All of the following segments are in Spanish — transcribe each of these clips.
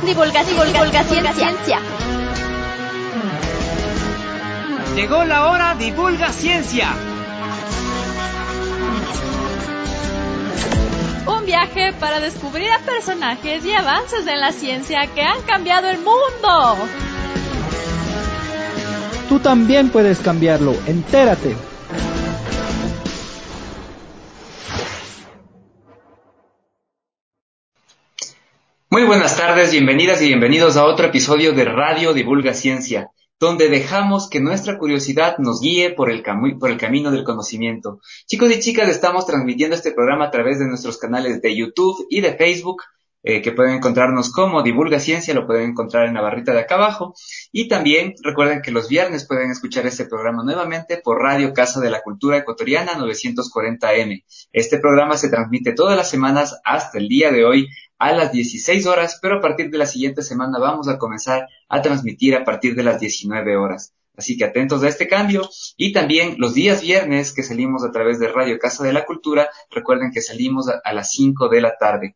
Divulga ciencia. Llegó la hora Divulga Ciencia. Un viaje para descubrir a personajes y avances en la ciencia que han cambiado el mundo. Tú también puedes cambiarlo, entérate. Muy buenas tardes, bienvenidas y bienvenidos a otro episodio de Radio Divulga Ciencia, donde dejamos que nuestra curiosidad nos guíe por el camino del conocimiento. Chicos y chicas, estamos transmitiendo este programa a través de nuestros canales de YouTube y de Facebook, que pueden encontrarnos como Divulga Ciencia, lo pueden encontrar en la barrita de acá abajo. Y también recuerden que los viernes pueden escuchar este programa nuevamente por Radio Casa de la Cultura Ecuatoriana 940M. Este programa se transmite todas las semanas hasta el día de hoy a las 16 horas, pero a partir de la siguiente semana vamos a comenzar a transmitir a partir de las 19 horas. Así que atentos a este cambio. Y también los días viernes que salimos a través de Radio Casa de la Cultura, recuerden que salimos a las 5 de la tarde.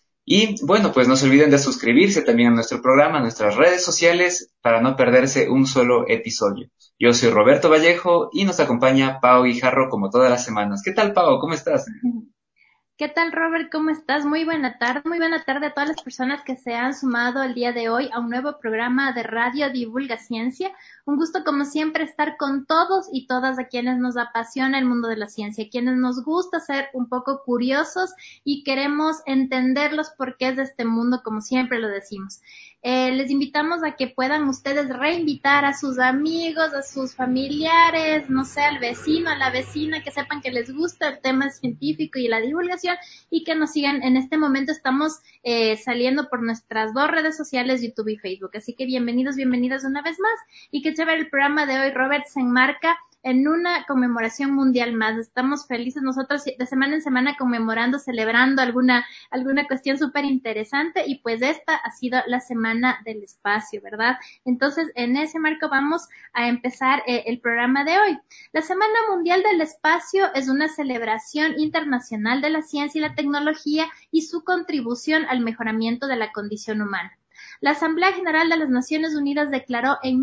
Y bueno, pues no se olviden de suscribirse también a nuestro programa, a nuestras redes sociales, para no perderse un solo episodio. Yo soy Roberto Vallejo y nos acompaña Pau Guijarro como todas las semanas. ¿Qué tal, Pau? ¿Cómo estás? ¿Qué tal, Robert? ¿Cómo estás? Muy buena tarde a todas las personas que se han sumado el día de hoy a un nuevo programa de Radio Divulga Ciencia. Un gusto, como siempre, estar con todos y todas a quienes nos apasiona el mundo de la ciencia, quienes nos gusta ser un poco curiosos y queremos entender los porqués de este mundo, como siempre lo decimos. Les invitamos a que puedan ustedes reinvitar a sus amigos, a sus familiares, no sé, al vecino, a la vecina, que sepan que les gusta el tema científico y la divulgación y que nos sigan. En este momento estamos saliendo por nuestras dos redes sociales, YouTube y Facebook. Así que bienvenidas una vez más. Y qué chévere el programa de hoy, Robert, se enmarca en una conmemoración mundial más. Estamos felices nosotros de semana en semana conmemorando, celebrando alguna cuestión súper interesante y pues esta ha sido la Semana del Espacio, ¿verdad? Entonces, en ese marco vamos a empezar el programa de hoy. La Semana Mundial del Espacio es una celebración internacional de la ciencia y la tecnología y su contribución al mejoramiento de la condición humana. La Asamblea General de las Naciones Unidas declaró en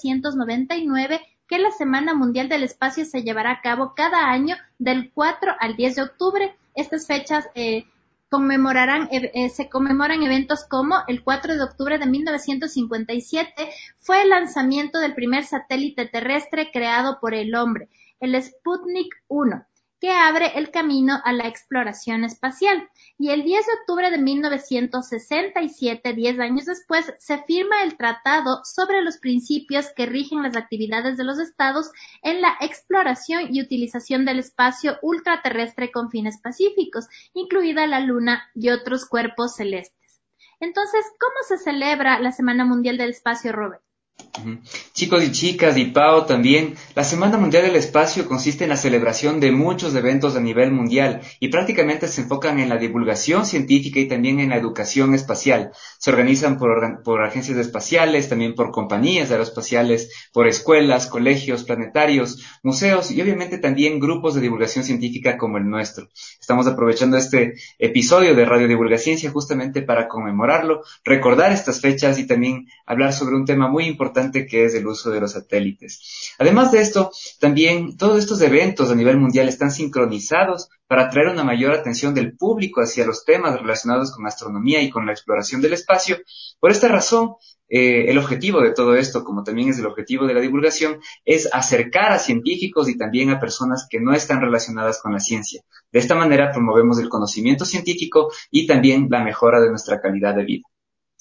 1999 que la Semana Mundial del Espacio se llevará a cabo cada año del 4 al 10 de octubre. Estas fechas se conmemoran eventos como el 4 de octubre de 1957 fue el lanzamiento del primer satélite terrestre creado por el hombre, el Sputnik 1. Que abre el camino a la exploración espacial. Y el 10 de octubre de 1967, 10 años después, se firma el Tratado sobre los principios que rigen las actividades de los Estados en la exploración y utilización del espacio ultraterrestre con fines pacíficos, incluida la Luna y otros cuerpos celestes. Entonces, ¿cómo se celebra la Semana Mundial del Espacio, Robert? Chicos y chicas y Pau también, la Semana Mundial del Espacio consiste en la celebración de muchos eventos a nivel mundial y prácticamente se enfocan en la divulgación científica y también en la educación espacial. Se organizan por agencias espaciales, también por compañías aeroespaciales, por escuelas, colegios, planetarios, museos y obviamente también grupos de divulgación científica como el nuestro. Estamos aprovechando este episodio de Radio Divulga Ciencia justamente para conmemorarlo, recordar estas fechas y también hablar sobre un tema muy importante que es el uso de los satélites. Además de esto, también todos estos eventos a nivel mundial están sincronizados para atraer una mayor atención del público hacia los temas relacionados con astronomía y con la exploración del espacio. Por esta razón, el objetivo de todo esto, como también es el objetivo de la divulgación, es acercar a científicos y también a personas que no están relacionadas con la ciencia. De esta manera promovemos el conocimiento científico y también la mejora de nuestra calidad de vida.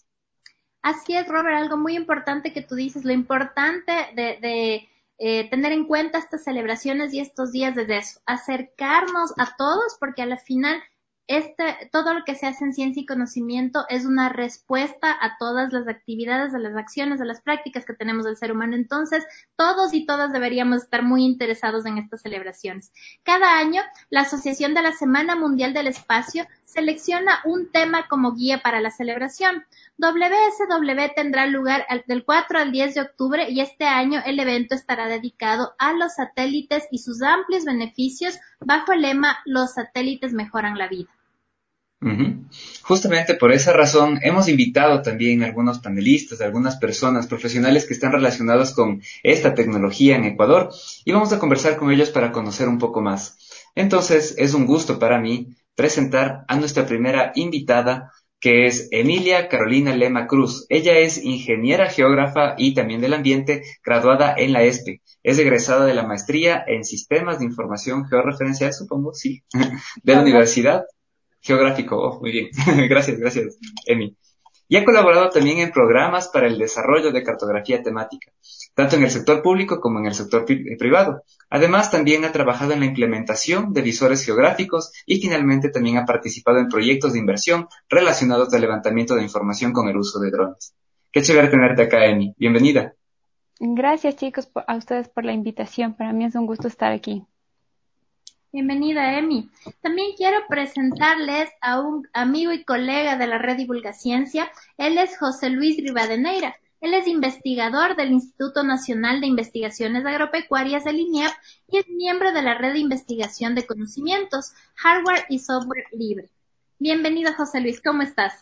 Así es, Robert, algo muy importante que tú dices, lo importante de tener en cuenta estas celebraciones y estos días de eso, acercarnos a todos, porque a la final todo lo que se hace en ciencia y conocimiento es una respuesta a todas las actividades, a las acciones, a las prácticas que tenemos del ser humano. Entonces, todos y todas deberíamos estar muy interesados en estas celebraciones. Cada año, la Asociación de la Semana Mundial del Espacio selecciona un tema como guía para la celebración. WSW tendrá lugar del 4 al 10 de octubre y este año el evento estará dedicado a los satélites y sus amplios beneficios bajo el lema "Los satélites mejoran la vida". Ujú. Justamente por esa razón hemos invitado también a algunos panelistas, a algunas personas profesionales que están relacionados con esta tecnología en Ecuador y vamos a conversar con ellos para conocer un poco más. Entonces, es un gusto para mí presentar a nuestra primera invitada, que es Emilia Carolina Lema Cruz. Ella es ingeniera geógrafa y también del ambiente, graduada en la ESPE. Es egresada de la maestría en Sistemas de Información Georreferencial, supongo, sí, de la Universidad Geográfico. Oh, muy bien. Gracias, Emi. Y ha colaborado también en programas para el desarrollo de cartografía temática, tanto en el sector público como en el sector privado. Además, también ha trabajado en la implementación de visores geográficos y finalmente también ha participado en proyectos de inversión relacionados al levantamiento de información con el uso de drones. Qué chévere tenerte acá, Emi. Bienvenida. Gracias chicos a ustedes por la invitación. Para mí es un gusto estar aquí. Bienvenida, Emi. También quiero presentarles a un amigo y colega de la Red Divulgaciencia. Él es José Luis Rivadeneira. Él es investigador del Instituto Nacional de Investigaciones Agropecuarias, el INIAP, y es miembro de la Red de Investigación de Conocimientos, Hardware y Software Libre. Bienvenido, José Luis. ¿Cómo estás?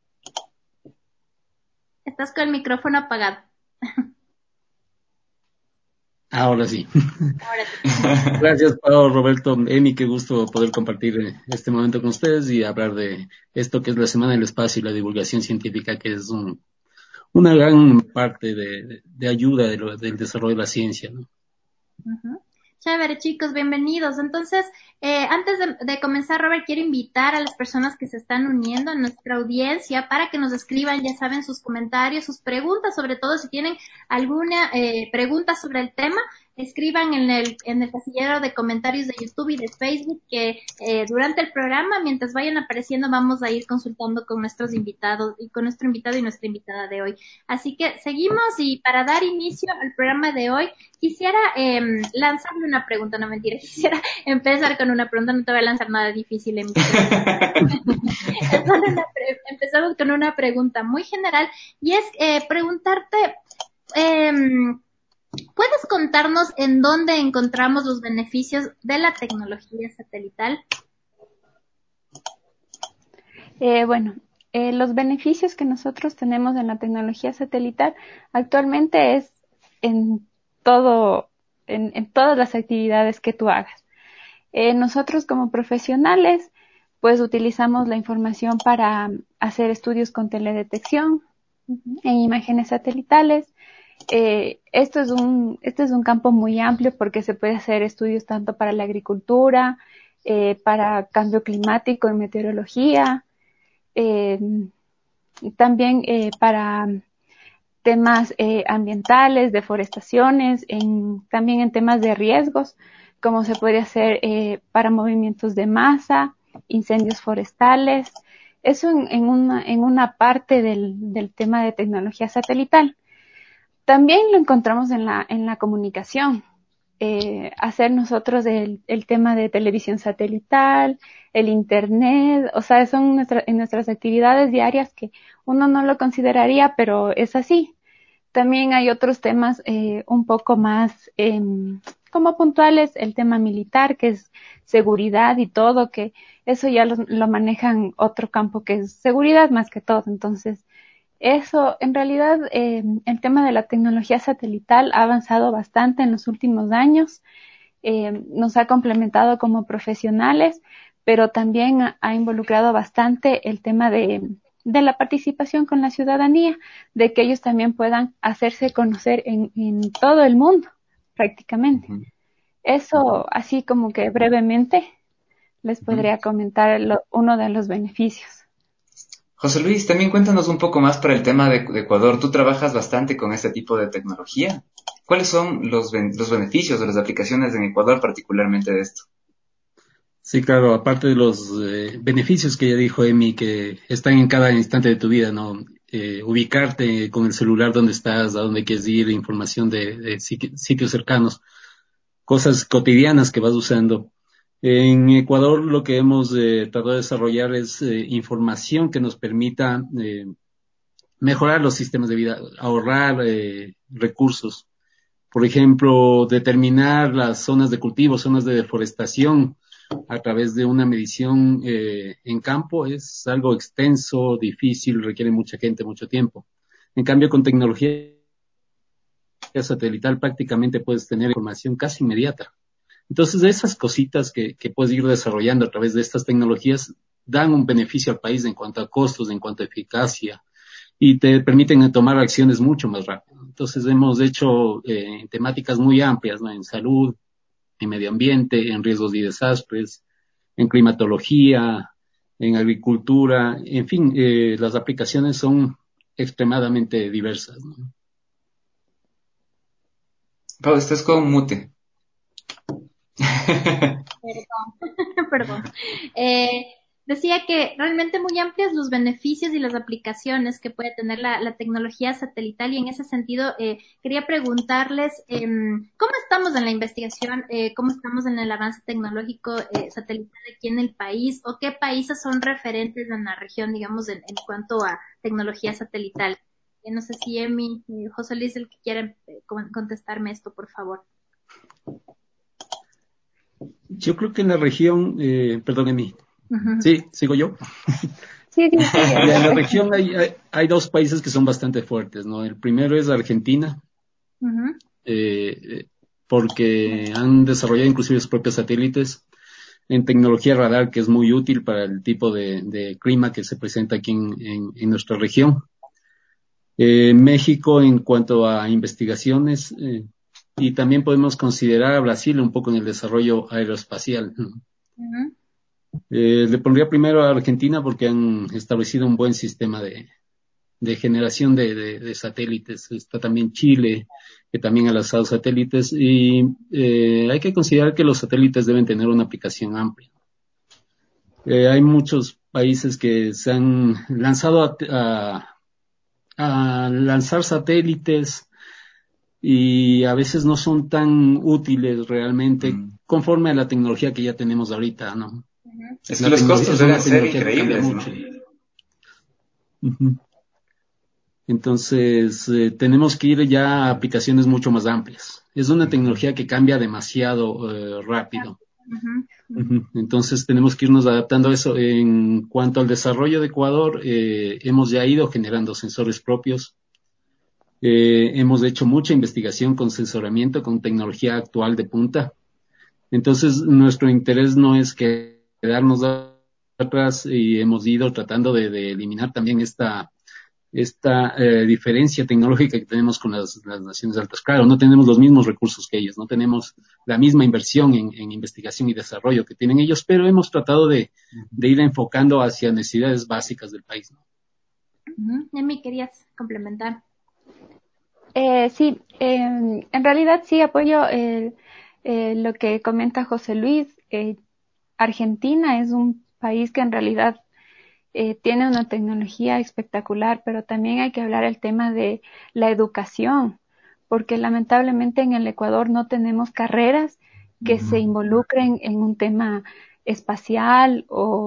Estás con el micrófono apagado. Ahora sí. Ahora sí. Gracias, Pablo, Roberto, Emi, qué gusto poder compartir este momento con ustedes y hablar de esto que es la Semana del Espacio y la divulgación científica, que es una gran parte de ayuda del desarrollo de la ciencia, ¿no? Ujú. Chévere, chicos, bienvenidos. Entonces, antes de comenzar, Robert, quiero invitar a las personas que se están uniendo a nuestra audiencia para que nos escriban, ya saben, sus comentarios, sus preguntas, sobre todo si tienen alguna pregunta sobre el tema, escriban en el casillero de comentarios de YouTube y de Facebook, que durante el programa, mientras vayan apareciendo, vamos a ir consultando con nuestros invitados y con nuestro invitado y nuestra invitada de hoy. Así que seguimos, y para dar inicio al programa de hoy, quisiera lanzarle una pregunta, no mentira, quisiera empezar con una pregunta, no te voy a lanzar nada difícil en mi Empezamos con una pregunta muy general, y es preguntarte, ¿puedes contarnos en dónde encontramos los beneficios de la tecnología satelital? Los beneficios que nosotros tenemos en la tecnología satelital actualmente es en todo, en todas las actividades que tú hagas. Nosotros como profesionales, pues utilizamos la información para hacer estudios con teledetección en imágenes satelitales. Este es un campo muy amplio porque se puede hacer estudios tanto para la agricultura, para cambio climático y meteorología, también para temas ambientales, deforestaciones, también en temas de riesgos, como se puede hacer para movimientos de masa, incendios forestales. Eso en una parte del tema de tecnología satelital. También lo encontramos en la comunicación. Hacer nosotros el tema de televisión satelital, el internet, o sea, son en nuestras actividades diarias que uno no lo consideraría, pero es así. También hay otros temas un poco más como puntuales, el tema militar, que es seguridad y todo, que eso ya lo manejan otro campo que es seguridad más que todo. Entonces, eso, en realidad, el tema de la tecnología satelital ha avanzado bastante en los últimos años, nos ha complementado como profesionales, pero también ha involucrado bastante el tema de la participación con la ciudadanía, de que ellos también puedan hacerse conocer en todo el mundo, prácticamente. Ujú. Eso, así como que brevemente, les podría comentar uno de los beneficios. José Luis, también cuéntanos un poco más para el tema de Ecuador. Tú trabajas bastante con este tipo de tecnología. ¿Cuáles son los beneficios de las aplicaciones en Ecuador, particularmente de esto? Sí, claro, aparte de los beneficios que ya dijo Emi, que están en cada instante de tu vida, ¿no? Ubicarte con el celular donde estás, a dónde quieres ir, información de sitios cercanos, cosas cotidianas que vas usando. En Ecuador lo que hemos tratado de desarrollar es información que nos permita mejorar los sistemas de vida, ahorrar recursos. Por ejemplo, determinar las zonas de cultivo, zonas de deforestación, a través de una medición en campo es algo extenso, difícil, requiere mucha gente, mucho tiempo. En cambio, con tecnología satelital prácticamente puedes tener información casi inmediata. Entonces, esas cositas que puedes ir desarrollando a través de estas tecnologías dan un beneficio al país en cuanto a costos, en cuanto a eficacia, y te permiten tomar acciones mucho más rápido. Entonces, hemos hecho temáticas muy amplias, ¿no? En salud, en medio ambiente, en riesgos y desastres, en climatología, en agricultura, en fin, las aplicaciones son extremadamente diversas, ¿no? Pau, estás con mute. Perdón. Decía que realmente muy amplios los beneficios y las aplicaciones que puede tener la tecnología satelital, y en ese sentido quería preguntarles cómo estamos en la investigación, cómo estamos en el avance tecnológico satelital aquí en el país, o qué países son referentes en la región, digamos, en cuanto a tecnología satelital. No sé si Emi, José Luis, el que quiera contestarme esto, por favor. Yo creo que en la región, perdóneme, Uh-huh. sí, sigo yo. Sí, sí, sí. Ya en la región hay dos países que son bastante fuertes, ¿no? El primero es Argentina, Uh-huh. porque han desarrollado inclusive sus propios satélites en tecnología radar, que es muy útil para el tipo de clima que se presenta aquí en nuestra región. México en cuanto a investigaciones, y también podemos considerar a Brasil un poco en el desarrollo aeroespacial, ¿no? Uh-huh. Le pondría primero a Argentina porque han establecido un buen sistema de generación de satélites. Está también Chile, que también ha lanzado satélites, y hay que considerar que los satélites deben tener una aplicación amplia. Hay muchos países que se han lanzado a lanzar satélites y a veces no son tan útiles realmente conforme a la tecnología que ya tenemos ahorita, ¿no? Es que los costos deben ser increíbles, ¿no? Uh-huh. Entonces, tenemos que ir ya a aplicaciones mucho más amplias. Es una tecnología que cambia demasiado rápido. Uh-huh. Uh-huh. Entonces, tenemos que irnos adaptando a eso. En cuanto al desarrollo de Ecuador, hemos ya ido generando sensores propios. Hemos hecho mucha investigación con sensoramiento, con tecnología actual de punta. Entonces, nuestro interés no es quedarnos atrás, y hemos ido tratando de eliminar también esta diferencia tecnológica que tenemos con las naciones altas. Claro, no tenemos los mismos recursos que ellos, no tenemos la misma inversión en investigación y desarrollo que tienen ellos, pero hemos tratado de ir enfocando hacia necesidades básicas del país, ¿no? Uh-huh. Emi, ¿querías complementar? Sí, en realidad sí apoyo lo que comenta José Luis. Argentina es un país que en realidad tiene una tecnología espectacular, pero también hay que hablar el tema de la educación, porque lamentablemente en el Ecuador no tenemos carreras que se involucren en un tema espacial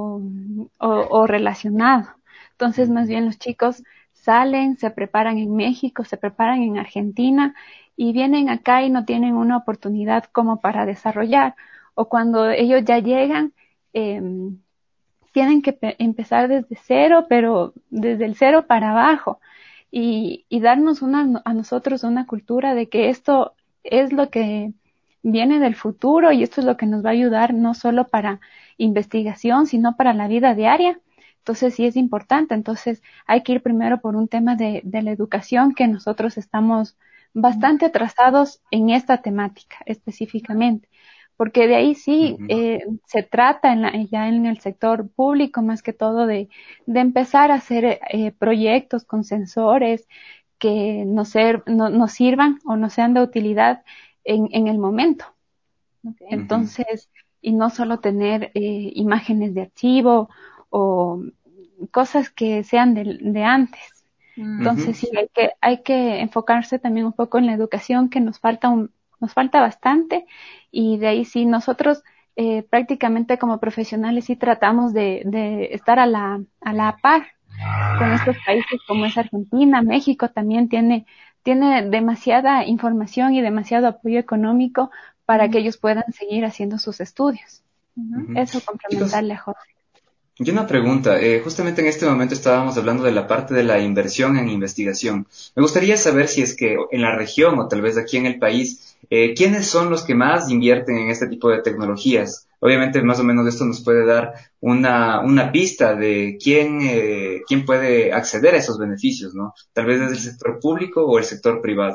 o relacionado. Entonces, más bien los chicos salen, se preparan en México, se preparan en Argentina y vienen acá y no tienen una oportunidad como para desarrollar, o cuando ellos ya llegan, tienen que empezar desde cero, pero desde el cero para abajo, y darnos a nosotros una cultura de que esto es lo que viene del futuro y esto es lo que nos va a ayudar no solo para investigación, sino para la vida diaria. Entonces sí es importante. Entonces hay que ir primero por un tema de la educación, que nosotros estamos bastante atrasados en esta temática específicamente, porque de ahí sí se trata ya en el sector público más que todo de empezar a hacer proyectos con sensores que nos sirvan o nos sean de utilidad en el momento. Okay. Entonces, y no solo tener imágenes de archivo o cosas que sean de antes. Entonces sí, hay que enfocarse también un poco en la educación, que nos falta bastante, y de ahí sí nosotros prácticamente como profesionales sí tratamos de estar a la par con estos países como es Argentina. México también tiene demasiada información y demasiado apoyo económico para que ellos puedan seguir haciendo sus estudios. Eso complementarle a José. Y una pregunta, justamente en este momento estábamos hablando de la parte de la inversión en investigación. Me gustaría saber si es que en la región o tal vez aquí en el país, ¿quiénes son los que más invierten en este tipo de tecnologías? Obviamente, más o menos esto nos puede dar una pista de quién puede acceder a esos beneficios, ¿no? Tal vez desde el sector público o el sector privado.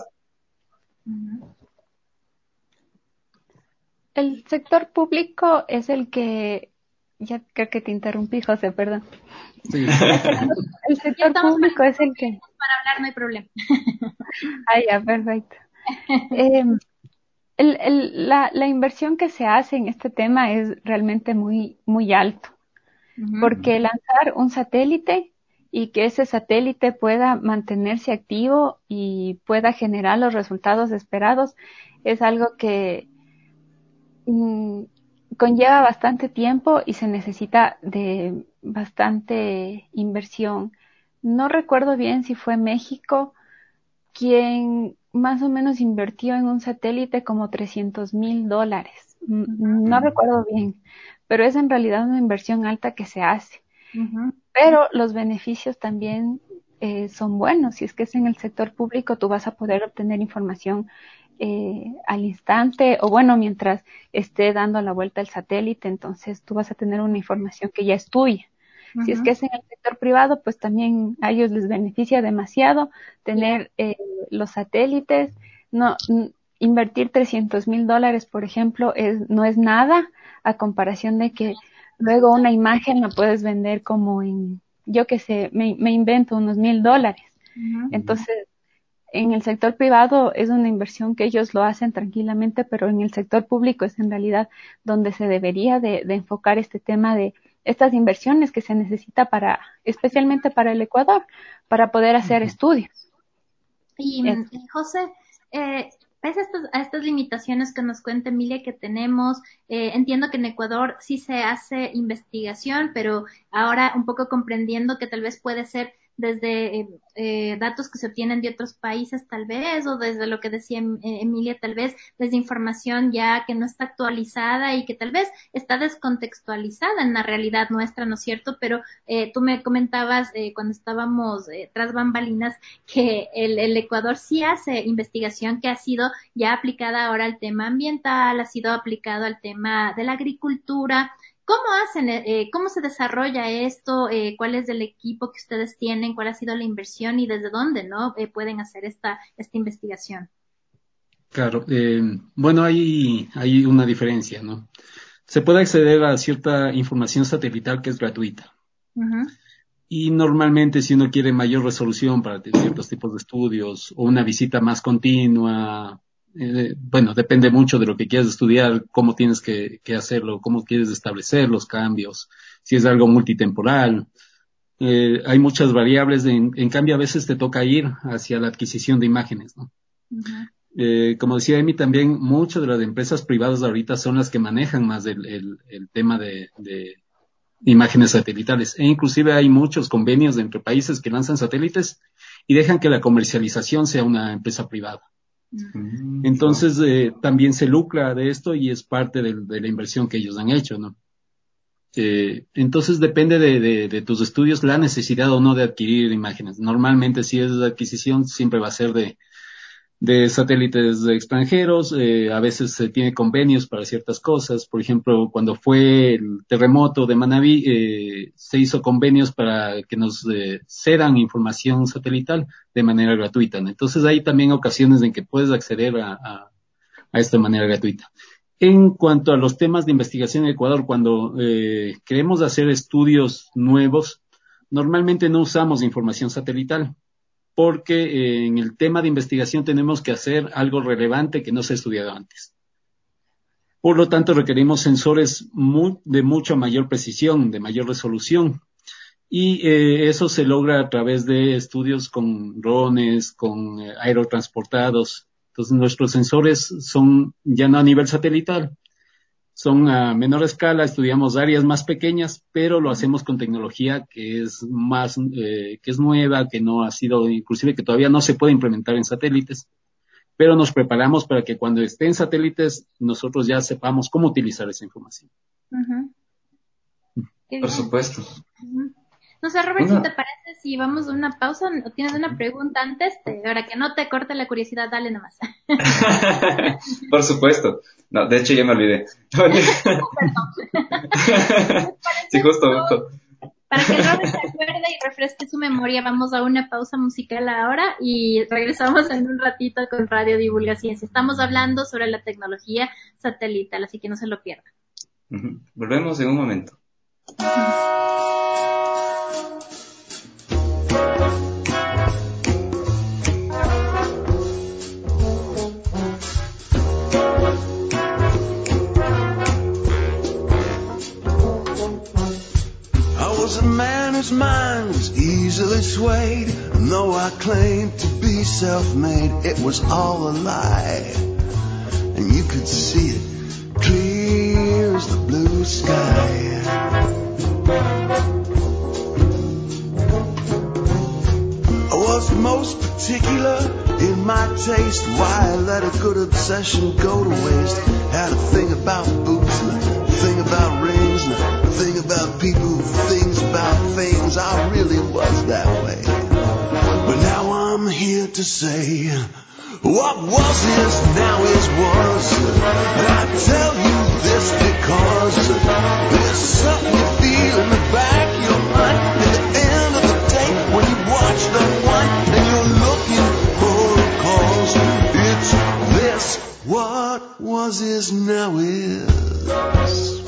El sector público es el que, ya creo que te interrumpí, José, perdón. Sí. El sector público es el que... Para hablar no hay problema. Ah, ya, perfecto. La inversión que se hace en este tema es realmente muy, muy alto, porque lanzar un satélite y que ese satélite pueda mantenerse activo y pueda generar los resultados esperados es algo que conlleva bastante tiempo y se necesita de bastante inversión. No recuerdo bien si fue México quien más o menos invirtió en un satélite como $300,000. No recuerdo bien, pero es en realidad una inversión alta que se hace. Pero los beneficios también son buenos. Si es que es en el sector público, tú vas a poder obtener información al instante o bueno, mientras esté dando la vuelta el satélite, entonces tú vas a tener una información que ya es tuya. Si es que es en el sector privado, pues también a ellos les beneficia demasiado tener los satélites. No, invertir $300,000, por ejemplo, no es nada a comparación de que luego una imagen la puedes vender como en, yo qué sé, me invento unos $1,000. Entonces, en el sector privado es una inversión que ellos lo hacen tranquilamente, pero en el sector público es en realidad donde se debería de enfocar este tema de estas inversiones que se necesita especialmente para el Ecuador, para poder hacer estudios. Y José, pese a estas limitaciones que nos cuenta Emilia que tenemos, entiendo que en Ecuador sí se hace investigación, pero ahora un poco comprendiendo que tal vez puede ser desde datos que se obtienen de otros países tal vez, o desde lo que decía Emilia, tal vez desde información ya que no está actualizada y que tal vez está descontextualizada en la realidad nuestra, ¿no es cierto? Pero tú me comentabas cuando estábamos tras bambalinas que el Ecuador sí hace investigación que ha sido ya aplicada ahora al tema ambiental, ha sido aplicado al tema de la agricultura. ¿Cómo hacen, cómo se desarrolla esto? ¿Cuál es el equipo que ustedes tienen? ¿Cuál ha sido la inversión y desde dónde, no, pueden hacer esta investigación? Claro, bueno, hay una diferencia, ¿no? Se puede acceder a cierta información satelital que es gratuita. Y normalmente si uno quiere mayor resolución para ciertos tipos de estudios o una visita más continua, bueno, depende mucho de lo que quieras estudiar, cómo tienes que hacerlo, cómo quieres establecer los cambios, si es algo multitemporal. Hay muchas variables, en cambio a veces te toca ir hacia la adquisición de imágenes, ¿no? Como decía Emi, también muchas de las empresas privadas ahorita son las que manejan más el tema de imágenes satelitales. E inclusive hay muchos convenios entre países que lanzan satélites y dejan que la comercialización sea una empresa privada. Entonces, también se lucra de esto y es parte de la inversión que ellos han hecho, ¿no? Entonces depende de tus estudios la necesidad o no de adquirir imágenes. Normalmente si es de adquisición siempre va a ser de satélites extranjeros, a veces se tiene convenios para ciertas cosas. Por ejemplo, cuando fue el terremoto de Manabí, se hizo convenios para que nos cedan información satelital de manera gratuita, ¿no? Entonces hay también ocasiones en que puedes acceder a esta manera gratuita. En cuanto a los temas de investigación en Ecuador, cuando queremos hacer estudios nuevos, normalmente no usamos información satelital, porque en el tema de investigación tenemos que hacer algo relevante que no se ha estudiado antes. Por lo tanto, requerimos sensores de mucha mayor precisión, de mayor resolución, y eso se logra a través de estudios con drones, con aerotransportados. Entonces, nuestros sensores son ya no a nivel satelital, son a menor escala, estudiamos áreas más pequeñas, pero lo hacemos con tecnología que es que es nueva, que no ha sido, inclusive que todavía no se puede implementar en satélites. pero nos preparamos para que cuando estén satélites nosotros ya sepamos cómo utilizar esa información. Uh-huh. Por supuesto. Uh-huh. No sé, Robert, si te parece, si vamos a una pausa o tienes una pregunta antes, para que no te corte la curiosidad, dale nomás. Por supuesto. No, de hecho ya me olvidé. Sí, justo. Para que Robert se acuerde y refresque su memoria, vamos a una pausa musical ahora y regresamos en un ratito con Radio Divulga Ciencia. Estamos hablando sobre la tecnología satelital, así que no se lo pierdan. Uh-huh. Volvemos en un momento. A man whose mind was easily swayed, and though I claimed to be self-made, it was all a lie, and you could see it clear as the blue sky. I was most particular in my taste, why I let a good obsession go to waste. Had a thing about boots and a thing about rings and a thing about people, things about things. I really was that way. But now I'm here to say, what was is now is was. And I tell you this because there's something you feel in the back of your mind at the end of the day when you watch the one and you're looking for a cause. It's this, what was is now is was.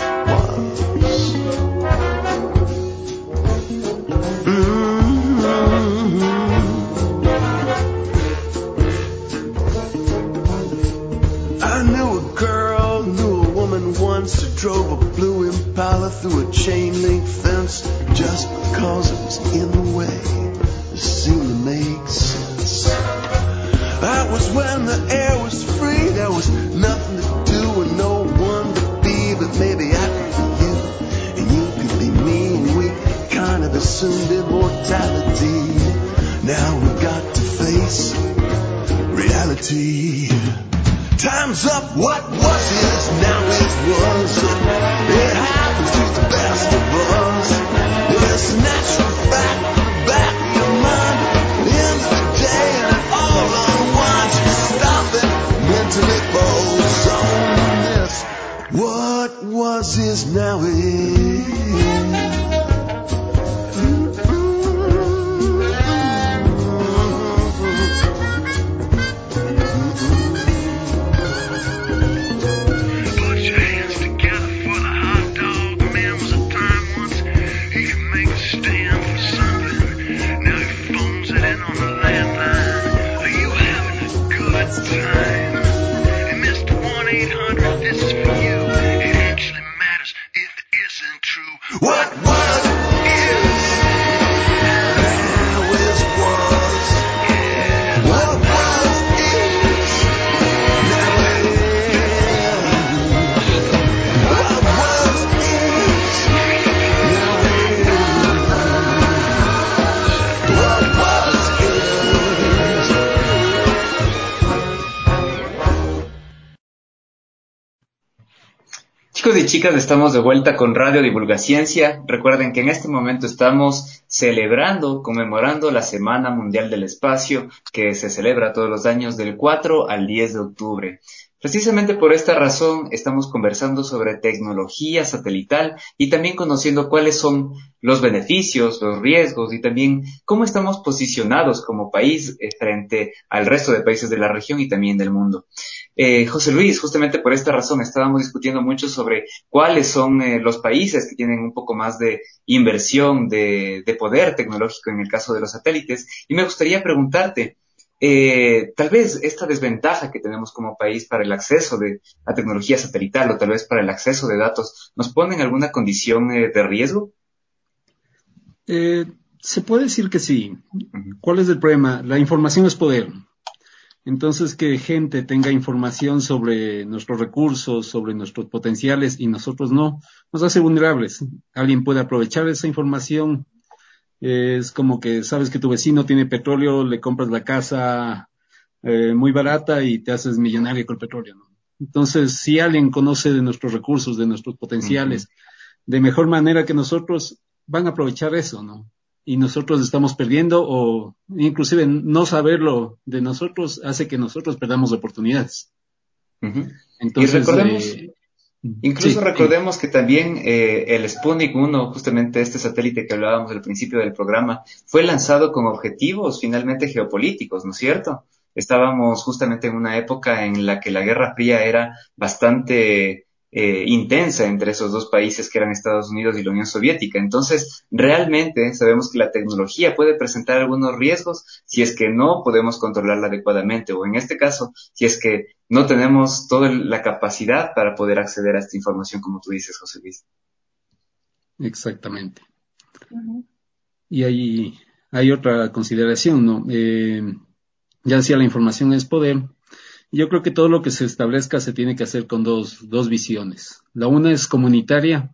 I knew a girl, knew a woman once who drove a blue Impala through a chain link fence just because it was in the way. It seemed to make sense. That was when the air was free, there was nothing to do and no one to be, but maybe I could be you and you could be me and we kind of assumed immortality. Now we got to face reality. Time's up, what was is now is was. It happens to the best of us. It's a natural fact in the back of your mind. At the end of the day and it all unwinds. You stop it, mentally falls on this. What was is now is. What was is now is was. What was is now is. What was is now is. What was is. Chicos y chicas, estamos de vuelta con Radio Divulga Ciencia. Recuerden que en este momento estamos conmemorando la Semana Mundial del Espacio, que se celebra todos los años del 4 al 10 de octubre. Precisamente por esta razón estamos conversando sobre tecnología satelital y también conociendo cuáles son los beneficios, los riesgos y también cómo estamos posicionados como país frente al resto de países de la región y también del mundo. José Luis, justamente por esta razón estábamos discutiendo mucho sobre cuáles son los países que tienen un poco más de inversión, de poder tecnológico en el caso de los satélites, y me gustaría preguntarte, tal vez esta desventaja que tenemos como país para el acceso a tecnología satelital o tal vez para el acceso de datos, ¿nos pone en alguna condición de riesgo? Se puede decir que sí. ¿Cuál es el problema? La información es poder. Entonces, que gente tenga información sobre nuestros recursos, sobre nuestros potenciales y nosotros no, nos hace vulnerables. Alguien puede aprovechar esa información. Es como que sabes que tu vecino tiene petróleo, le compras la casa muy barata y te haces millonario con el petróleo, ¿no? Entonces, si alguien conoce de nuestros recursos, de nuestros potenciales, de mejor manera que nosotros, van a aprovechar eso, ¿no? Y nosotros estamos perdiendo, o inclusive no saberlo de nosotros hace que nosotros perdamos oportunidades. Ujú. Y Entonces, recordemos, incluso sí, sí, recordemos que también el Sputnik 1, justamente este satélite que hablábamos al principio del programa, fue lanzado con objetivos finalmente geopolíticos, ¿no es cierto? Estábamos justamente en una época en la que la Guerra Fría era bastante intensa entre esos dos países que eran Estados Unidos y la Unión Soviética. Entonces, realmente sabemos que la tecnología puede presentar algunos riesgos si es que no podemos controlarla adecuadamente, o en este caso, si es que no tenemos toda la capacidad para poder acceder a esta información, como tú dices, José Luis. exactamente. Ujú. Y ahí hay otra consideración, ¿no? Ya decía, la información es poder. Yo creo que todo lo que se establezca se tiene que hacer con dos visiones. La una es comunitaria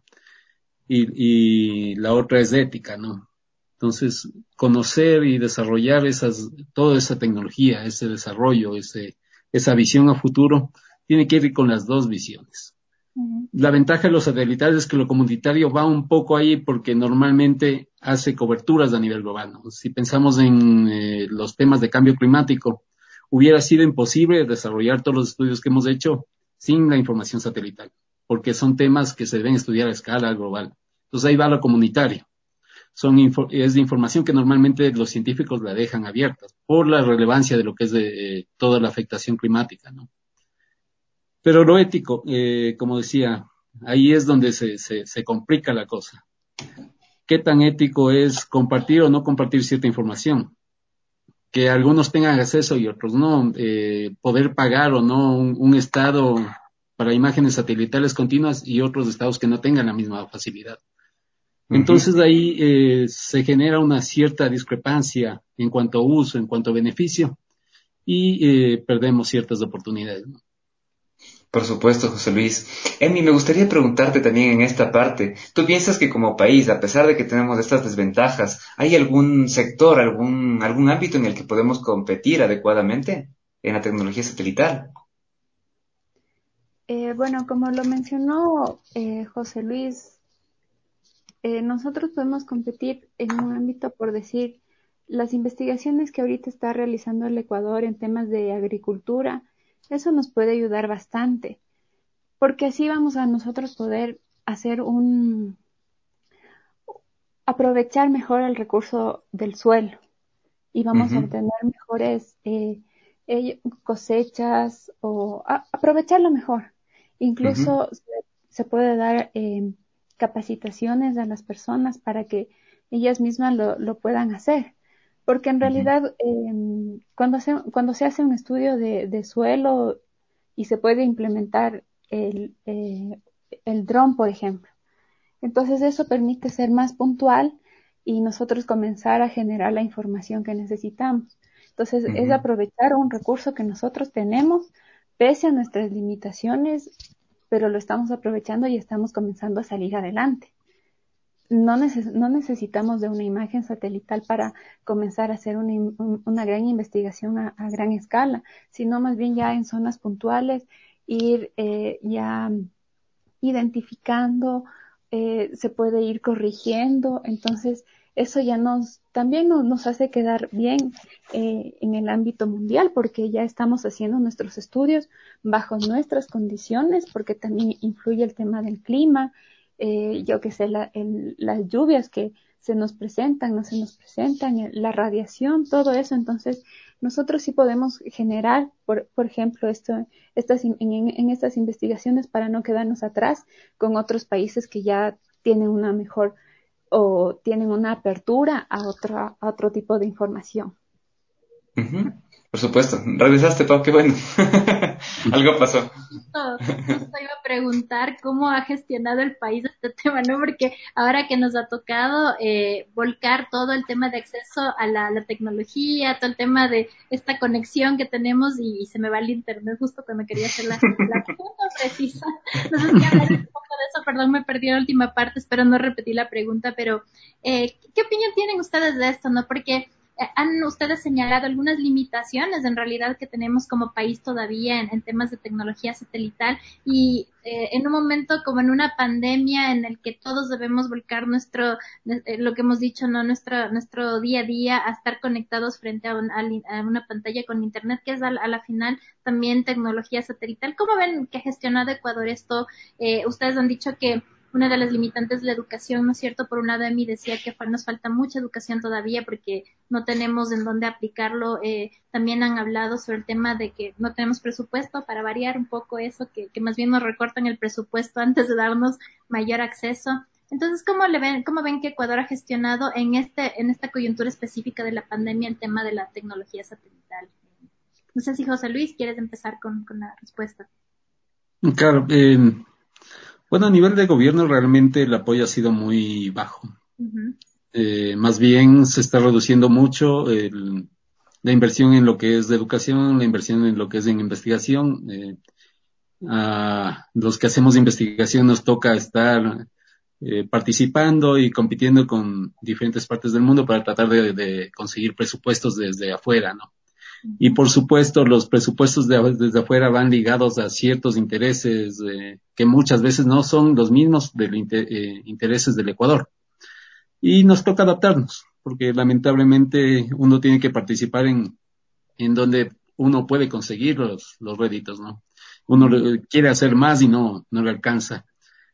y la otra es ética, ¿no? Entonces, conocer y desarrollar toda esa tecnología, ese desarrollo, esa visión a futuro, tiene que ir con las dos visiones. Ujú. La ventaja de los satelitales es que lo comunitario va un poco ahí porque normalmente hace coberturas a nivel global, ¿no? Si pensamos en los temas de cambio climático, hubiera sido imposible desarrollar todos los estudios que hemos hecho sin la información satelital, porque son temas que se deben estudiar a escala global. Entonces ahí va lo comunitario. Es de información que normalmente los científicos la dejan abierta por la relevancia de lo que es de toda la afectación climática, ¿no? Pero lo ético, como decía, ahí es donde se complica la cosa. ¿Qué tan ético es compartir o no compartir cierta información? Que algunos tengan acceso y otros no. Poder pagar o no un estado para imágenes satelitales continuas y otros estados que no tengan la misma facilidad. Ujú. Entonces ahí se genera una cierta discrepancia en cuanto a uso, en cuanto a beneficio y perdemos ciertas oportunidades, ¿no? Por supuesto, José Luis. Emi, me gustaría preguntarte también en esta parte, ¿tú piensas que como país, a pesar de que tenemos estas desventajas, hay algún sector, algún ámbito en el que podemos competir adecuadamente en la tecnología satelital? Bueno, como lo mencionó José Luis, nosotros podemos competir en un ámbito, por decir, las investigaciones que ahorita está realizando el Ecuador en temas de agricultura, eso nos puede ayudar bastante, porque así vamos a nosotros poder hacer aprovechar mejor el recurso del suelo y vamos a Ujú, obtener mejores cosechas o aprovecharlo mejor. ujú, Incluso se puede dar capacitaciones a las personas para que ellas mismas lo puedan hacer. Porque en ujú, realidad cuando se hace un estudio de suelo y se puede implementar el dron, por ejemplo, entonces eso permite ser más puntual y nosotros comenzar a generar la información que necesitamos. Entonces es ujú. aprovechar un recurso que nosotros tenemos pese a nuestras limitaciones, pero lo estamos aprovechando y estamos comenzando a salir adelante. No necesitamos de una imagen satelital para comenzar a hacer una gran investigación a gran escala, sino más bien ya en zonas puntuales, ir ya identificando, se puede ir corrigiendo, entonces eso ya también nos hace quedar bien en el ámbito mundial, porque ya estamos haciendo nuestros estudios bajo nuestras condiciones, porque también influye el tema del clima, yo que sé, las lluvias que se nos presentan, no se nos presentan, la radiación, todo eso, entonces nosotros sí podemos generar, por ejemplo, en estas investigaciones para no quedarnos atrás con otros países que ya tienen una mejor o tienen una apertura a otro tipo de información. Ujú. Por supuesto. Regresaste, Pau, qué bueno. Algo pasó. Justo iba a preguntar cómo ha gestionado el país este tema, ¿no? Porque ahora que nos ha tocado volcar todo el tema de acceso a la tecnología, todo el tema de esta conexión que tenemos y se me va el internet justo cuando quería hacer la pregunta precisa. No sé si hablar un poco de eso, perdón, me perdí la última parte, espero no repetir la pregunta, pero ¿qué opinión tienen ustedes de esto, no? Porque ¿Han ustedes señalado algunas limitaciones en realidad que tenemos como país todavía en temas de tecnología satelital? Y en un momento como en una pandemia en el que todos debemos volcar lo que hemos dicho, ¿no? Nuestro día a día a estar conectados frente a una pantalla con internet, que es a la final también tecnología satelital. ¿Cómo ven que ha gestionado Ecuador esto? Ustedes han dicho que una de las limitantes es la educación, ¿no es cierto? Por un lado, Emi decía que nos falta mucha educación todavía porque no tenemos en dónde aplicarlo. También han hablado sobre el tema de que no tenemos presupuesto, para variar un poco eso, que más bien nos recortan el presupuesto antes de darnos mayor acceso. Entonces, ¿cómo ven que Ecuador ha gestionado en esta coyuntura específica de la pandemia el tema de la tecnología satelital? No sé si José Luis quieres empezar con la respuesta. Claro, bueno, a nivel de gobierno realmente el apoyo ha sido muy bajo. Uh-huh. Más bien se está reduciendo mucho la inversión en lo que es de educación, la inversión en lo que es en investigación. A los que hacemos investigación nos toca estar participando y compitiendo con diferentes partes del mundo para tratar de conseguir presupuestos desde afuera, ¿no? Y por supuesto, los presupuestos desde afuera van ligados a ciertos intereses que muchas veces no son los mismos de los intereses del Ecuador. Y nos toca adaptarnos, porque lamentablemente uno tiene que participar en donde uno puede conseguir los réditos, ¿no? Uno quiere hacer más y no le alcanza.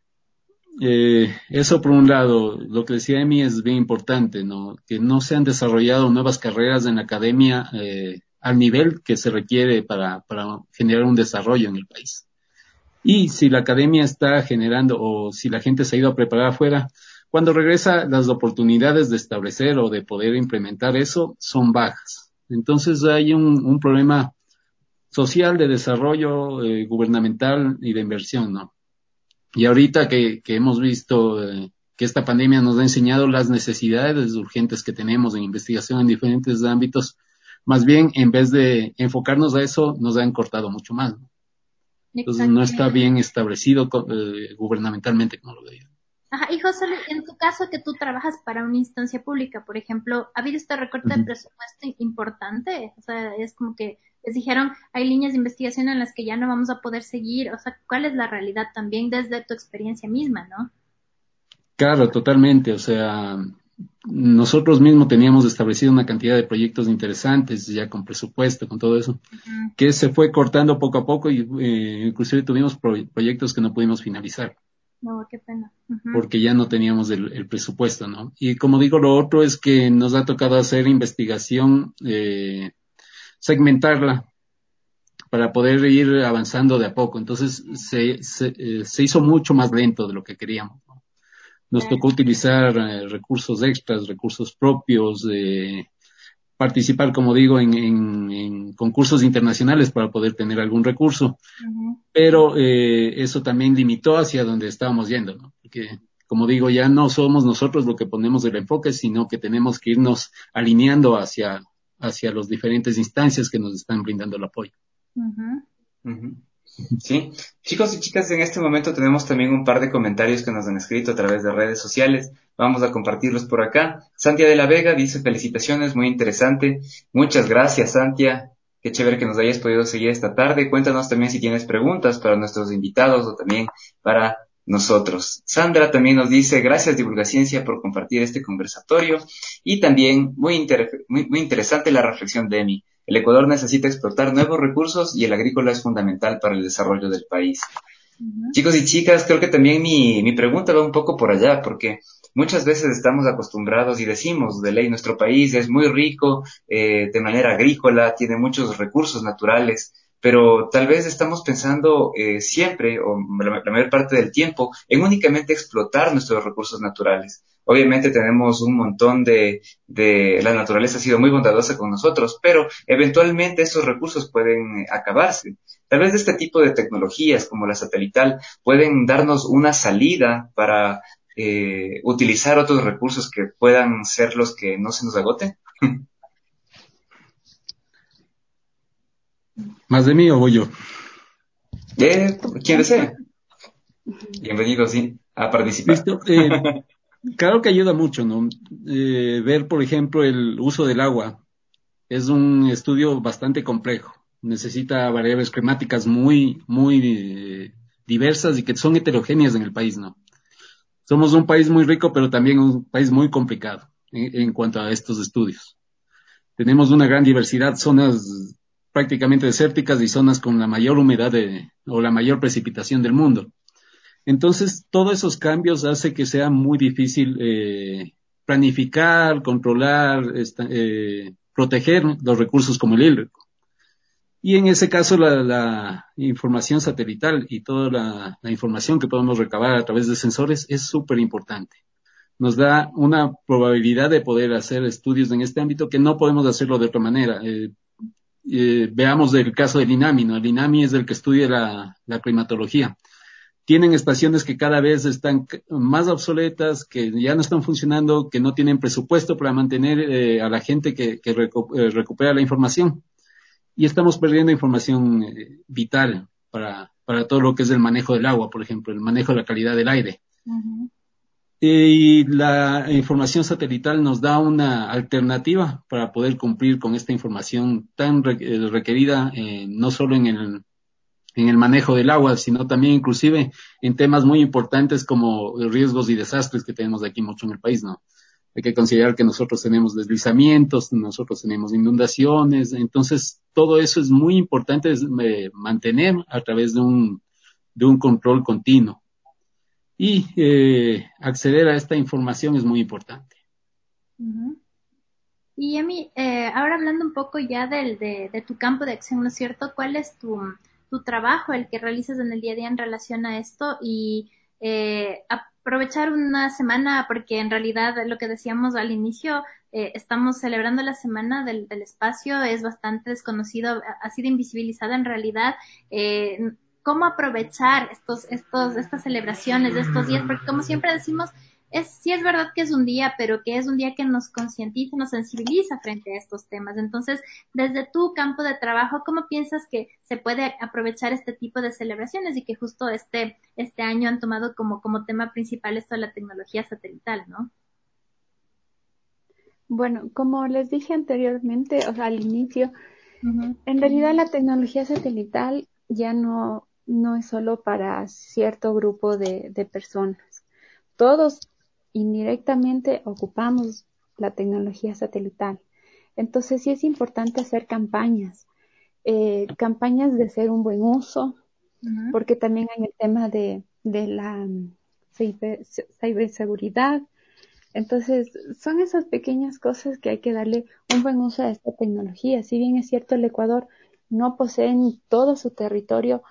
Eso por un lado. Lo que decía Emi es bien importante, ¿no? Que no se han desarrollado nuevas carreras en la academia al nivel que se requiere para generar un desarrollo en el país. Y si la academia está generando o si la gente se ha ido a preparar afuera, cuando regresa las oportunidades de establecer o de poder implementar eso son bajas. Entonces hay un problema social de desarrollo gubernamental y de inversión, ¿no? Y ahorita que hemos visto que esta pandemia nos ha enseñado las necesidades urgentes que tenemos en investigación en diferentes ámbitos, más bien en vez de enfocarnos a eso, nos han cortado mucho más, ¿no? Entonces no está bien establecido gubernamentalmente, como lo veo yo. Ajá, y José, en tu caso que tú trabajas para una instancia pública, por ejemplo, ¿ha habido este recorte de presupuesto importante? O sea, es como que les dijeron, hay líneas de investigación en las que ya no vamos a poder seguir. O sea, ¿cuál es la realidad también desde tu experiencia misma, no? Claro, totalmente. O sea, nosotros mismos teníamos establecido una cantidad de proyectos interesantes, ya con presupuesto, con todo eso, que se fue cortando poco a poco y inclusive tuvimos proyectos que no pudimos finalizar. No, qué pena. Porque ya no teníamos el presupuesto, ¿no? Y como digo, lo otro es que nos ha tocado hacer investigación, segmentarla para poder ir avanzando de a poco. Entonces se hizo mucho más lento de lo que queríamos, ¿no? Nos tocó utilizar recursos extras, recursos propios, participar, como digo, en concursos internacionales para poder tener algún recurso. Pero eso también limitó hacia donde estábamos yendo, ¿no? Porque, como digo, ya no somos nosotros lo que ponemos el enfoque, sino que tenemos que irnos alineando hacia las diferentes instancias que nos están brindando el apoyo. Sí, chicos y chicas, en este momento tenemos también un par de comentarios que nos han escrito a través de redes sociales. Vamos a compartirlos por acá. Santia de la Vega dice: felicitaciones, muy interesante. Muchas gracias, Santia. Qué chévere que nos hayas podido seguir esta tarde. Cuéntanos también si tienes preguntas para nuestros invitados o también para nosotros. Sandra también nos dice: gracias Divulgaciencia por compartir este conversatorio. Y también muy interesante la reflexión de Emi. El Ecuador necesita explotar nuevos recursos y el agrícola es fundamental para el desarrollo del país. Chicos y chicas, creo que también mi pregunta va un poco por allá, porque muchas veces estamos acostumbrados y decimos de ley, nuestro país es muy rico de manera agrícola, tiene muchos recursos naturales, pero tal vez estamos pensando siempre, o la mayor parte del tiempo, en únicamente explotar nuestros recursos naturales. Obviamente tenemos un montón la naturaleza ha sido muy bondadosa con nosotros, pero eventualmente esos recursos pueden acabarse. Tal vez este tipo de tecnologías como la satelital pueden darnos una salida para utilizar otros recursos que puedan ser los que no se nos agoten. ¿Más de mí o voy yo? ¿Quién desea? Bienvenido, sí, a participar. Listo. Claro que ayuda mucho, ¿no? Ver, por ejemplo, el uso del agua es un estudio bastante complejo. Necesita variables climáticas muy diversas y que son heterogéneas en el país, ¿no? Somos un país muy rico, pero también un país muy complicado en cuanto a estos estudios. Tenemos una gran diversidad, zonas prácticamente desérticas y zonas con la mayor humedad o la mayor precipitación del mundo. Entonces, todos esos cambios hace que sea muy difícil planificar, controlar, proteger los recursos como el hídrico. Y en ese caso, la información satelital y toda la información que podemos recabar a través de sensores es súper importante. Nos da una probabilidad de poder hacer estudios en este ámbito que no podemos hacerlo de otra manera. Veamos el caso del INAMI, ¿no? El INAMI es el que estudia la climatología. Tienen estaciones que cada vez están más obsoletas, que ya no están funcionando, que no tienen presupuesto para mantener a la gente que recupera la información. Y estamos perdiendo información vital para todo lo que es el manejo del agua, por ejemplo, el manejo de la calidad del aire. Uh-huh. Y la información satelital nos da una alternativa para poder cumplir con esta información tan requerida, no solo en el manejo del agua, sino también inclusive en temas muy importantes como riesgos y desastres que tenemos aquí mucho en el país, ¿no? Hay que considerar que nosotros tenemos deslizamientos, nosotros tenemos inundaciones, entonces todo eso es muy importante mantener a través de un control continuo. Y acceder a esta información es muy importante. Uh-huh. Y Emi, ahora hablando un poco ya de tu campo de acción, ¿no es cierto? ¿Cuál es tu trabajo, el que realizas en el día a día en relación a esto? Y aprovechar una semana, porque en realidad lo que decíamos al inicio, estamos celebrando la semana del espacio, es bastante desconocido, ha sido invisibilizada en realidad. ¿Cómo aprovechar estas celebraciones de estos días? Porque como siempre decimos, sí es verdad que es un día, pero que es un día que nos concientiza, nos sensibiliza frente a estos temas. Entonces, desde tu campo de trabajo, ¿cómo piensas que se puede aprovechar este tipo de celebraciones y que justo este año han tomado como tema principal esto de la tecnología satelital, ¿no? Bueno, como les dije anteriormente, o sea, al inicio, Uh-huh. en realidad la tecnología satelital ya no es solo para cierto grupo de personas. Todos indirectamente ocupamos la tecnología satelital. Entonces sí es importante hacer campañas de hacer un buen uso, Uh-huh. porque también hay el tema de la ciberseguridad. Entonces, son esas pequeñas cosas que hay que darle un buen uso a esta tecnología. Si bien es cierto, el Ecuador no posee en todo su territorio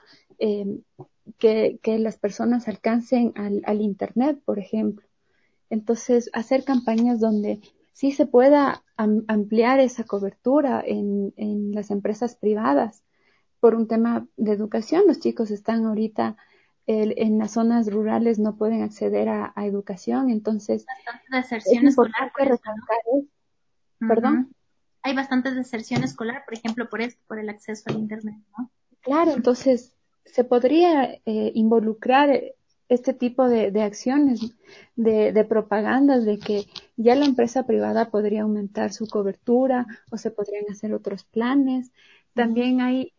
que las personas alcancen al Internet, por ejemplo. Entonces, hacer campañas donde sí se pueda ampliar esa cobertura en las empresas privadas. Por un tema de educación, los chicos están ahorita en las zonas rurales, no pueden acceder a educación, entonces Bastante es deserción escolar importante por eso, ¿no? recalcar eso. Uh-huh. Perdón. Hay bastante deserción escolar, por ejemplo, por esto, por el acceso al Internet, ¿no? Claro, entonces se podría involucrar este tipo de acciones, de propagandas, de que ya la empresa privada podría aumentar su cobertura o se podrían hacer otros planes. También hay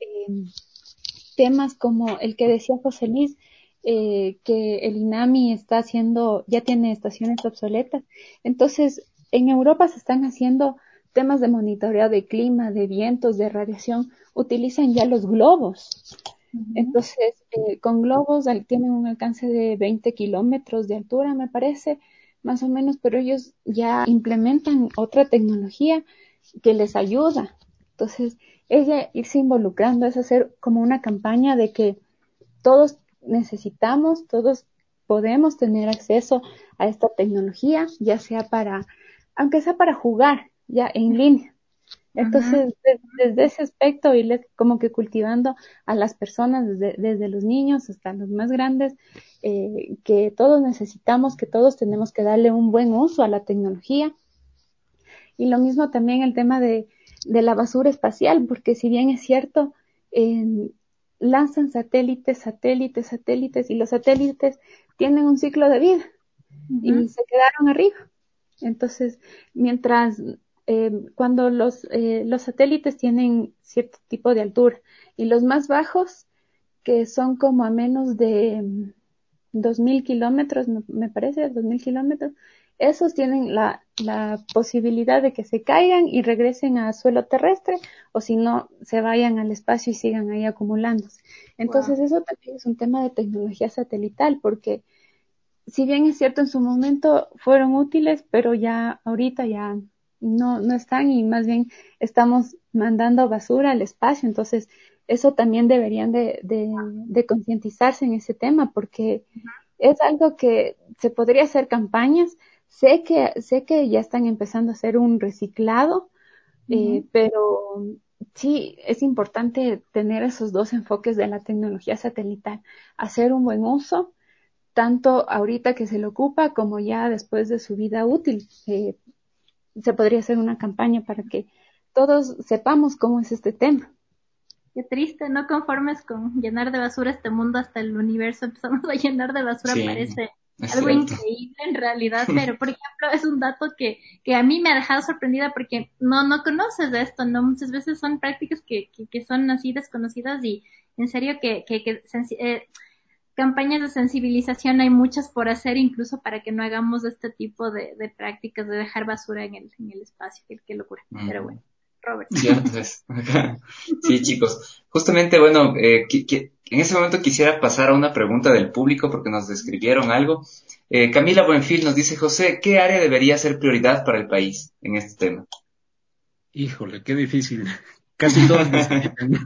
temas como el que decía José Luis, que el INAMI ya tiene estaciones obsoletas. Entonces, en Europa se están haciendo temas de monitoreo de clima, de vientos, de radiación, utilizan ya los globos. Uh-huh. Entonces, con globos tienen un alcance de 20 kilómetros de altura, me parece, más o menos, pero ellos ya implementan otra tecnología que les ayuda. Entonces, irse involucrando es hacer como una campaña de que todos necesitamos, todos podemos tener acceso a esta tecnología, ya sea aunque sea para jugar, ya en línea. Entonces, desde ese aspecto, irles como que cultivando a las personas, desde los niños hasta los más grandes, que todos necesitamos, que todos tenemos que darle un buen uso a la tecnología. Y lo mismo también el tema de la basura espacial, porque si bien es cierto, lanzan satélites, y los satélites tienen un ciclo de vida. y se quedaron arriba. Entonces, mientras cuando los satélites tienen cierto tipo de altura y los más bajos, que son como a menos de 2.000 kilómetros, me parece, 2.000 kilómetros, esos tienen la posibilidad de que se caigan y regresen a suelo terrestre, o si no, se vayan al espacio y sigan ahí acumulándose. Entonces, eso también es un tema de tecnología satelital, porque si bien es cierto, en su momento fueron útiles, pero ya ahorita ya no están, y más bien estamos mandando basura al espacio. Entonces, eso también deberían de concientizarse en ese tema, porque es algo que se podría hacer campañas. Sé que ya están empezando a hacer un reciclado, pero sí es importante tener esos dos enfoques de la tecnología satelital, hacer un buen uso, tanto ahorita que se le ocupa como ya después de su vida útil. Se podría hacer una campaña para que todos sepamos cómo es este tema. Qué triste, no conformes con llenar de basura este mundo, hasta el universo empezamos a llenar de basura, Sí, parece es algo cierto. increíble en realidad, pero por ejemplo es un dato que a mí me ha dejado sorprendida porque no conoces de esto, ¿no? Muchas veces son prácticas que son así desconocidas, y en serio campañas de sensibilización hay muchas por hacer, incluso para que no hagamos este tipo de prácticas de dejar basura en el espacio. Qué locura, pero bueno. Robert. Cierto es. Sí, chicos. Justamente, bueno, en ese momento quisiera pasar a una pregunta del público porque nos describieron algo. Camila Buenfil nos dice: José, ¿qué área debería ser prioridad para el país en este tema? Híjole, qué difícil. Casi todos necesitan.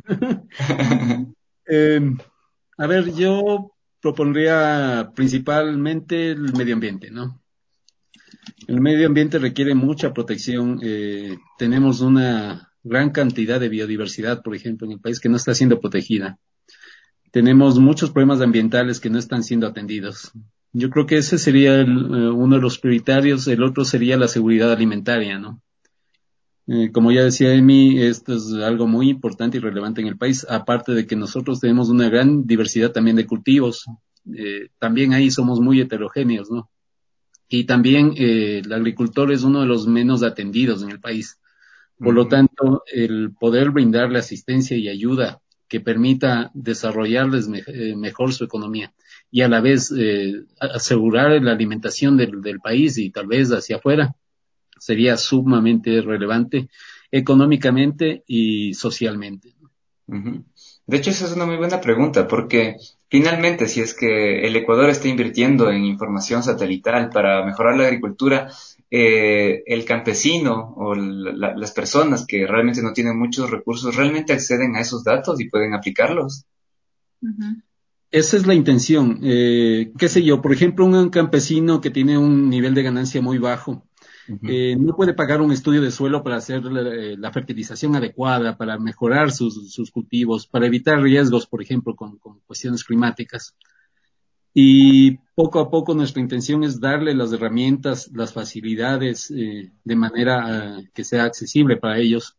Eh, a ver, yo propondría principalmente el medio ambiente, ¿no? El medio ambiente requiere mucha protección. Tenemos una gran cantidad de biodiversidad, por ejemplo, en el país que no está siendo protegida. Tenemos muchos problemas ambientales que no están siendo atendidos. Yo creo que ese sería uno de los prioritarios. El otro sería la seguridad alimentaria, ¿no? Como ya decía Emi, esto es algo muy importante y relevante en el país, aparte de que nosotros tenemos una gran diversidad también de cultivos. También ahí somos muy heterogéneos, ¿no? Y también el agricultor es uno de los menos atendidos en el país. Por lo tanto, el poder brindarle asistencia y ayuda que permita desarrollarles mejor su economía y a la vez asegurar la alimentación del país y tal vez hacia afuera sería sumamente relevante económicamente y socialmente. Ujú. De hecho, esa es una muy buena pregunta, porque finalmente, si es que el Ecuador está invirtiendo en información satelital para mejorar la agricultura, el campesino o las personas que realmente no tienen muchos recursos realmente acceden a esos datos y pueden aplicarlos. Esa es la intención. Qué sé yo, por ejemplo, un campesino que tiene un nivel de ganancia muy bajo, no puede pagar un estudio de suelo para hacer la fertilización adecuada, para mejorar sus cultivos, para evitar riesgos, por ejemplo, con cuestiones climáticas. Y poco a poco nuestra intención es darle las herramientas, las facilidades, de manera que sea accesible para ellos.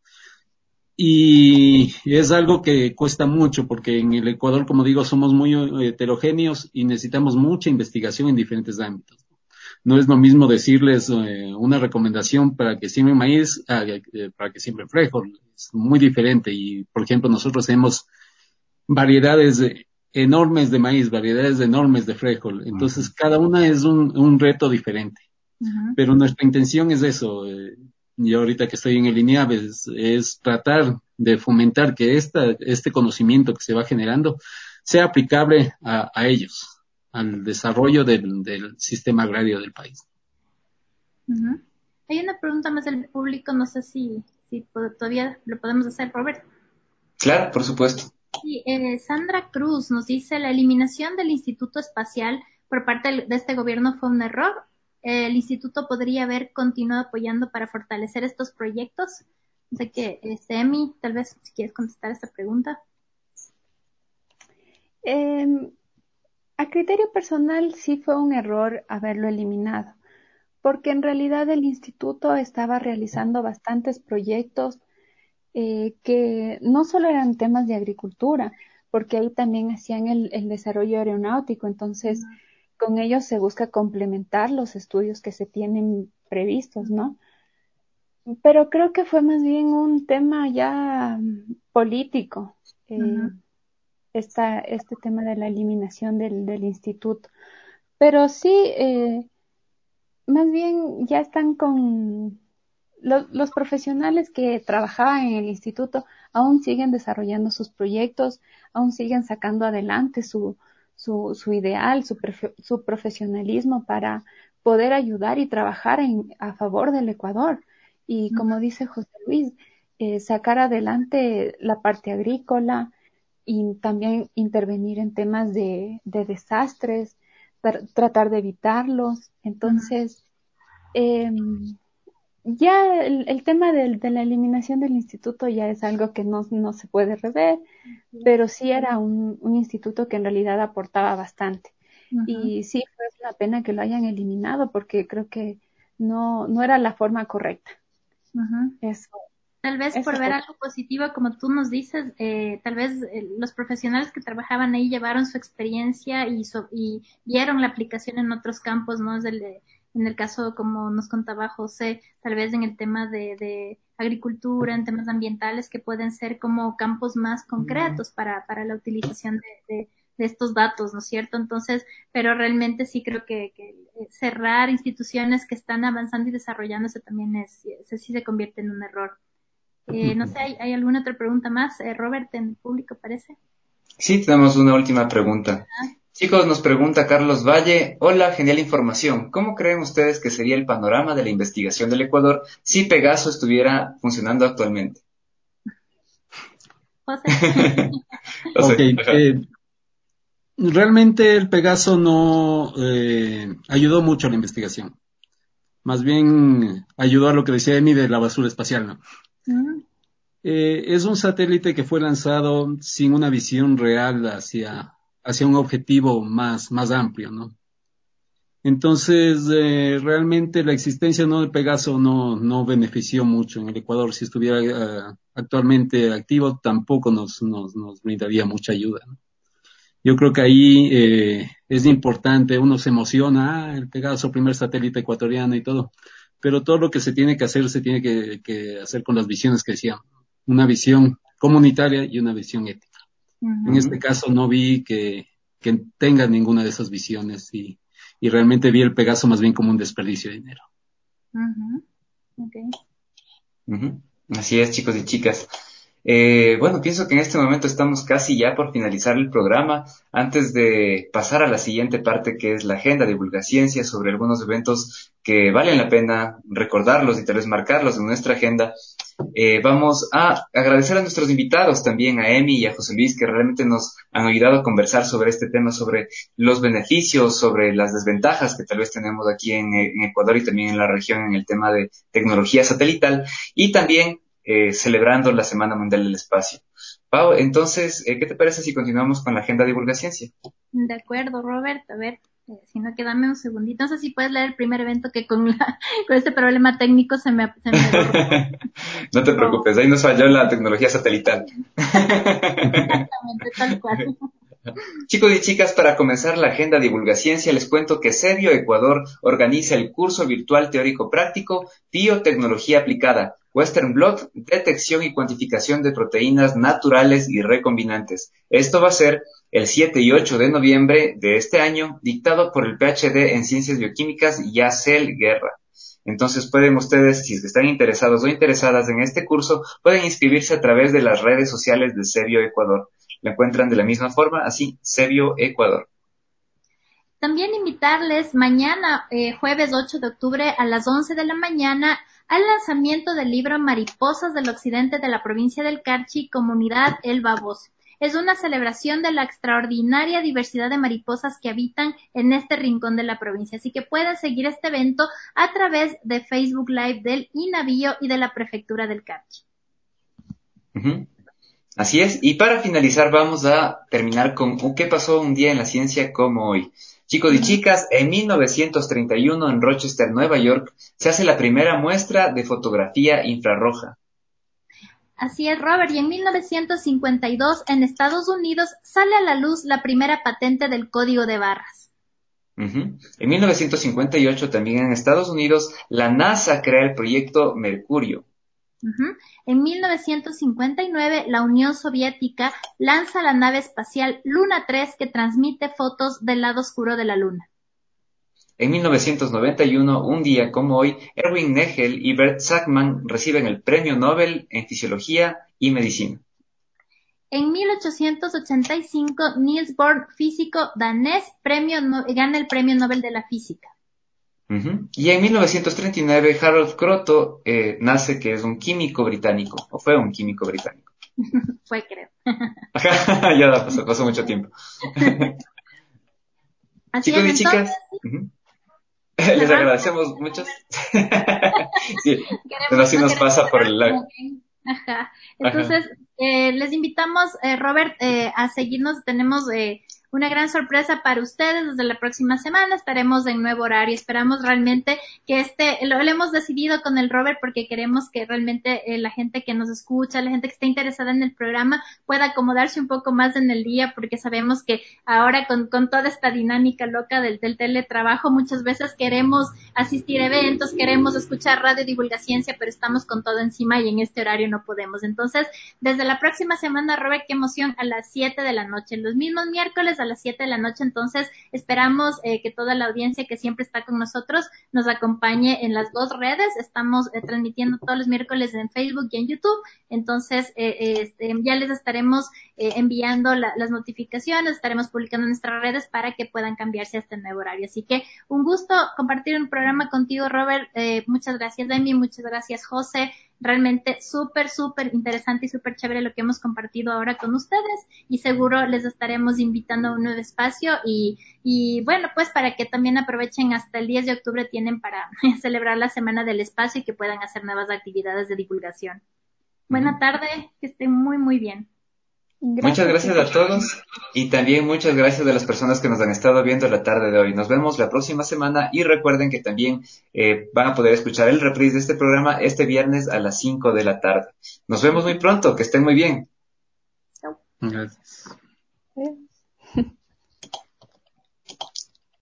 Y es algo que cuesta mucho porque en el Ecuador, como digo, somos muy heterogéneos y necesitamos mucha investigación en diferentes ámbitos. No es lo mismo decirles una recomendación para que siembren maíz para que siembren frijol. Es muy diferente. Y, por ejemplo, nosotros tenemos variedades enormes de maíz, variedades enormes de frijol. Entonces, cada una es un reto diferente. Pero nuestra intención es eso. Yo ahorita que estoy en el INEAB es tratar de fomentar que este conocimiento que se va generando sea aplicable a ellos, al desarrollo del sistema agrario del país. Hay una pregunta más del público, no sé si todavía lo podemos hacer, Robert. Claro, por supuesto. Sí, Sandra Cruz nos dice: la eliminación del Instituto Espacial por parte de este gobierno fue un error. El instituto podría haber continuado apoyando para fortalecer estos proyectos. No sé qué, Emi, tal vez si quieres contestar esta pregunta. A criterio personal sí fue un error haberlo eliminado, porque en realidad el instituto estaba realizando bastantes proyectos que no solo eran temas de agricultura, porque ahí también hacían el desarrollo aeronáutico. Entonces, con ellos se busca complementar los estudios que se tienen previstos, ¿no? Pero creo que fue más bien un tema ya político, este tema de la eliminación del instituto. Pero sí, más bien ya están con los profesionales que trabajaban en el instituto, aún siguen desarrollando sus proyectos, aún siguen sacando adelante su ideal, su profesionalismo para poder ayudar y trabajar a favor del Ecuador. Y como dice José Luis, sacar adelante la parte agrícola y también intervenir en temas de desastres, tratar de evitarlos. Entonces, ya el tema de la eliminación del instituto ya es algo que no se puede rever, pero sí era un instituto que en realidad aportaba bastante. Y sí, fue una pena que lo hayan eliminado porque creo que no era la forma correcta. Eso. Tal vez por ver algo positivo, como tú nos dices, tal vez los profesionales que trabajaban ahí llevaron su experiencia y vieron la aplicación en otros campos, ¿no? En el caso, como nos contaba José, tal vez en el tema de agricultura, en temas ambientales, que pueden ser como campos más concretos para la utilización de estos datos, ¿no es cierto? Entonces, pero realmente sí creo que cerrar instituciones que están avanzando y desarrollándose también sí se convierte en un error. No sé, ¿hay alguna otra pregunta más? Robert, en el público, parece. Sí, tenemos una última pregunta. Chicos, nos pregunta Carlos Valle. Hola, genial información. ¿Cómo creen ustedes que sería el panorama de la investigación del Ecuador si Pegaso estuviera funcionando actualmente? José. Realmente el Pegaso no ayudó mucho a la investigación. Más bien ayudó a lo que decía Emi de la basura espacial, ¿no? Es un satélite que fue lanzado sin una visión real hacia un objetivo más amplio, ¿no? Entonces, realmente la existencia no de Pegaso no benefició mucho en el Ecuador. Si estuviera actualmente activo, tampoco nos brindaría mucha ayuda, ¿no? Yo creo que ahí es importante, uno se emociona, el Pegaso, primer satélite ecuatoriano y todo, pero todo lo que se tiene que hacer, se tiene que hacer con las visiones que decíamos, una visión comunitaria y una visión ética. En este caso no vi que tenga ninguna de esas visiones y realmente vi el Pegaso más bien como un desperdicio de dinero. Así es, chicos y chicas. Bueno, pienso que en este momento estamos casi ya por finalizar el programa. Antes de pasar a la siguiente parte, que es la agenda de Divulgaciencia, sobre algunos eventos que valen la pena recordarlos y tal vez marcarlos en nuestra agenda, vamos a agradecer a nuestros invitados también, a Emi y a José Luis, que realmente nos han ayudado a conversar sobre este tema, sobre los beneficios, sobre las desventajas que tal vez tenemos aquí en Ecuador y también en la región en el tema de tecnología satelital, y también celebrando la Semana Mundial del Espacio. Pau, entonces, ¿qué te parece si continuamos con la agenda de Divulgaciencia? De acuerdo, Robert. A ver, si no, que dame un segundito. No sé si puedes leer el primer evento que con este problema técnico se me No te preocupes, ahí nos falló la tecnología satelital. Exactamente, tal cual. Chicos y chicas, para comenzar la agenda Divulgaciencia, les cuento que Sevio Ecuador organiza el curso virtual teórico práctico Biotecnología Aplicada, Western Blot, Detección y Cuantificación de Proteínas Naturales y Recombinantes. Esto va a ser el 7 y 8 de noviembre de este año, dictado por el PhD en Ciencias Bioquímicas Yacel Guerra. Entonces pueden ustedes, si están interesados o interesadas en este curso, pueden inscribirse a través de las redes sociales de Sevio Ecuador. La encuentran de la misma forma, así, Sevio Ecuador. También invitarles mañana, jueves 8 de octubre a las 11 de la mañana, al lanzamiento del libro Mariposas del Occidente de la provincia del Carchi, Comunidad El Baboso. Es una celebración de la extraordinaria diversidad de mariposas que habitan en este rincón de la provincia. Así que pueden seguir este evento a través de Facebook Live del INAVIO y de la Prefectura del Carchi. Así es, y para finalizar vamos a terminar con ¿qué pasó un día en la ciencia como hoy? Chicos y chicas, en 1931 en Rochester, Nueva York, se hace la primera muestra de fotografía infrarroja. Así es, Robert, y en 1952 en Estados Unidos sale a la luz la primera patente del código de barras. Ujú. En 1958, también en Estados Unidos, la NASA crea el proyecto Mercurio. Ujú. En 1959, la Unión Soviética lanza la nave espacial Luna 3 que transmite fotos del lado oscuro de la Luna. En 1991, un día como hoy, Erwin Nagel y Bert Sakmann reciben el Premio Nobel en Fisiología y Medicina. En 1885, Niels Bohr, físico danés, gana el Premio Nobel de la Física. Ujú. Y en 1939, Harold Kroto nace, que es un químico británico, o fue un químico británico. Fue, creo. Ya pasó mucho tiempo. Así Chicos es, y entonces, chicas, ujú, les agradecemos mucho. Sí, pero queremos, así no nos queremos pasa por quedar el como lag. bien. Ajá. Ajá. Entonces, les invitamos, Robert, a seguirnos. Tenemos una gran sorpresa para ustedes. Desde la próxima semana estaremos en nuevo horario. Esperamos realmente que lo hemos decidido con el Robert porque queremos que realmente la gente que nos escucha, la gente que está interesada en el programa pueda acomodarse un poco más en el día, porque sabemos que ahora con toda esta dinámica loca del teletrabajo, muchas veces queremos asistir a eventos, queremos escuchar radio divulga ciencia, pero estamos con todo encima y en este horario no podemos. Entonces, desde la próxima semana, Robert, qué emoción, a las 7 de la noche, los mismos miércoles a las 7 de la noche. Entonces, esperamos que toda la audiencia que siempre está con nosotros nos acompañe en las dos redes. Estamos transmitiendo todos los miércoles en Facebook y en YouTube. Entonces, ya les estaremos enviando las notificaciones, estaremos publicando en nuestras redes para que puedan cambiarse a este nuevo horario. Así que un gusto compartir un programa contigo, Robert. Muchas gracias, Demi, muchas gracias, José. Realmente súper interesante y súper chévere lo que hemos compartido ahora con ustedes, y seguro les estaremos invitando a un nuevo espacio y bueno, pues para que también aprovechen, hasta el 10 de octubre tienen para celebrar la Semana del Espacio y que puedan hacer nuevas actividades de divulgación. Buena tarde, que estén muy bien. Muchas Gracias, gracias a chicos. todos y también muchas gracias a las personas que nos han estado viendo la tarde de hoy. Nos vemos la próxima semana y recuerden que también van a poder escuchar el reprise de este programa este viernes a las 5 de la tarde. Nos vemos muy pronto, que estén muy bien. Gracias. Adiós.